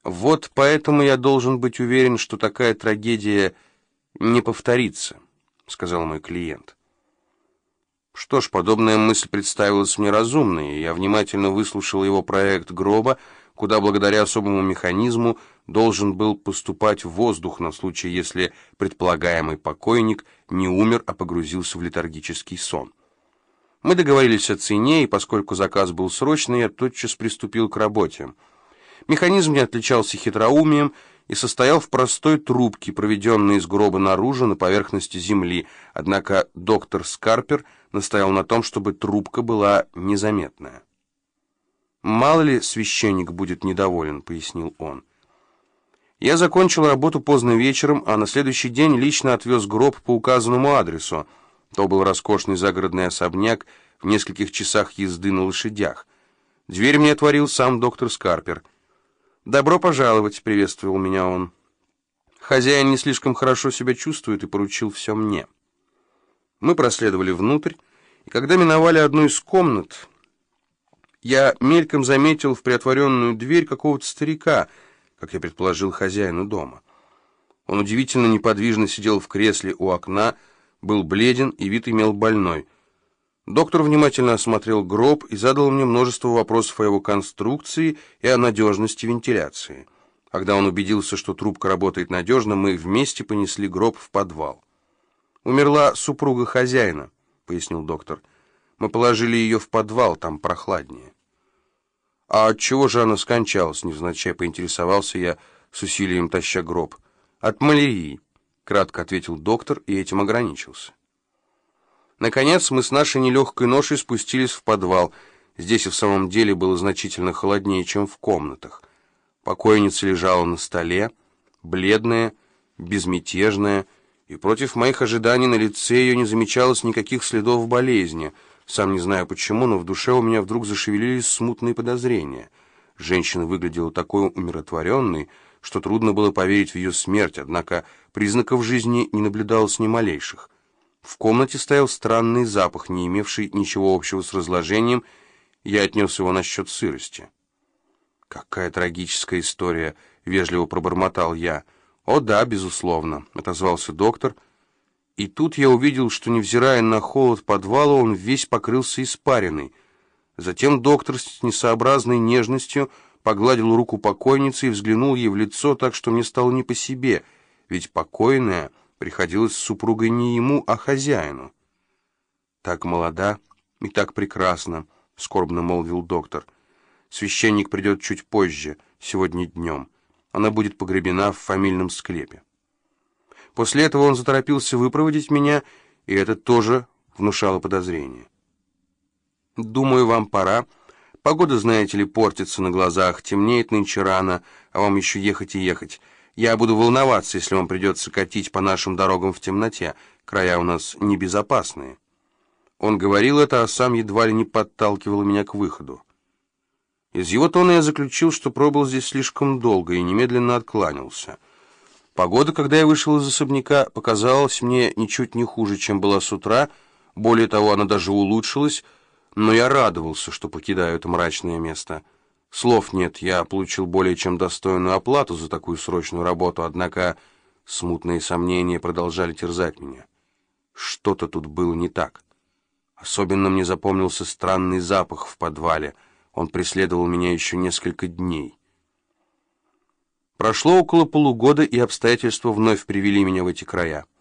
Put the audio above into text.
Вот поэтому я должен быть уверен, что такая трагедия не повторится, сказал мой клиент. Что ж, подобная мысль представилась мне разумной, и я внимательно выслушал его проект гроба, куда благодаря особому механизму должен был поступать воздух на случай, если предполагаемый покойник не умер, а погрузился в летаргический сон. Мы договорились о цене, и поскольку заказ был срочный, я тотчас приступил к работе. Механизм не отличался хитроумием и состоял в простой трубке, проведенной из гроба наружу на поверхности земли, однако доктор Скарпер настоял на том, чтобы трубка была незаметная. «Мало ли священник будет недоволен», — пояснил он. Я закончил работу поздно вечером, а на следующий день лично отвез гроб по указанному адресу. То был роскошный загородный особняк в нескольких часах езды на лошадях. Дверь мне отворил сам доктор Скарпер. «Добро пожаловать», — приветствовал меня он. Хозяин не слишком хорошо себя чувствует и поручил все мне. Мы проследовали внутрь, и когда миновали одну из комнат, я мельком заметил в приотворенную дверь какого-то старика, как я предположил, хозяину дома. Он удивительно неподвижно сидел в кресле у окна, был бледен и вид имел больной. Доктор внимательно осмотрел гроб и задал мне множество вопросов о его конструкции и о надежности вентиляции. Когда он убедился, что трубка работает надежно, мы вместе понесли гроб в подвал. «Умерла супруга хозяина», — пояснил доктор. «Мы положили ее в подвал, там прохладнее». «А от чего же она скончалась?» — невзначай поинтересовался я, с усилием таща гроб. «От малярии», — кратко ответил доктор, и этим ограничился. Наконец мы с нашей нелегкой ношей спустились в подвал. Здесь и в самом деле было значительно холоднее, чем в комнатах. Покойница лежала на столе, бледная, безмятежная, и против моих ожиданий на лице ее не замечалось никаких следов болезни. Сам не знаю почему, но в душе у меня вдруг зашевелились смутные подозрения. Женщина выглядела такой умиротворенной, что трудно было поверить в ее смерть, однако признаков жизни не наблюдалось ни малейших. В комнате стоял странный запах, не имевший ничего общего с разложением, я отнес его насчет сырости. «Какая трагическая история!» — вежливо пробормотал я. «О да, безусловно», — отозвался доктор. И тут я увидел, что, невзирая на холод подвала, он весь покрылся испариной. Затем доктор с несообразной нежностью погладил руку покойницы и взглянул ей в лицо так, что мне стало не по себе, ведь покойная приходилась с супругой не ему, а хозяину. «Так молода и так прекрасна», — скорбно молвил доктор. «Священник придет чуть позже, сегодня днем. Она будет погребена в фамильном склепе». После этого он заторопился выпроводить меня, и это тоже внушало подозрение. «Думаю, вам пора. Погода, знаете ли, портится на глазах, темнеет нынче рано, а вам еще ехать и ехать. Я буду волноваться, если вам придется катить по нашим дорогам в темноте. Края у нас небезопасные». Он говорил это, а сам едва ли не подталкивал меня к выходу. Из его тона я заключил, что пробыл здесь слишком долго, и немедленно откланялся. Погода, когда я вышел из особняка, показалась мне ничуть не хуже, чем была с утра. Более того, она даже улучшилась, но я радовался, что покидаю это мрачное место. Слов нет, я получил более чем достойную оплату за такую срочную работу, однако смутные сомнения продолжали терзать меня. Что-то тут было не так. Особенно мне запомнился странный запах в подвале. Он преследовал меня еще несколько дней. Прошло около полугода, и обстоятельства вновь привели меня в эти края.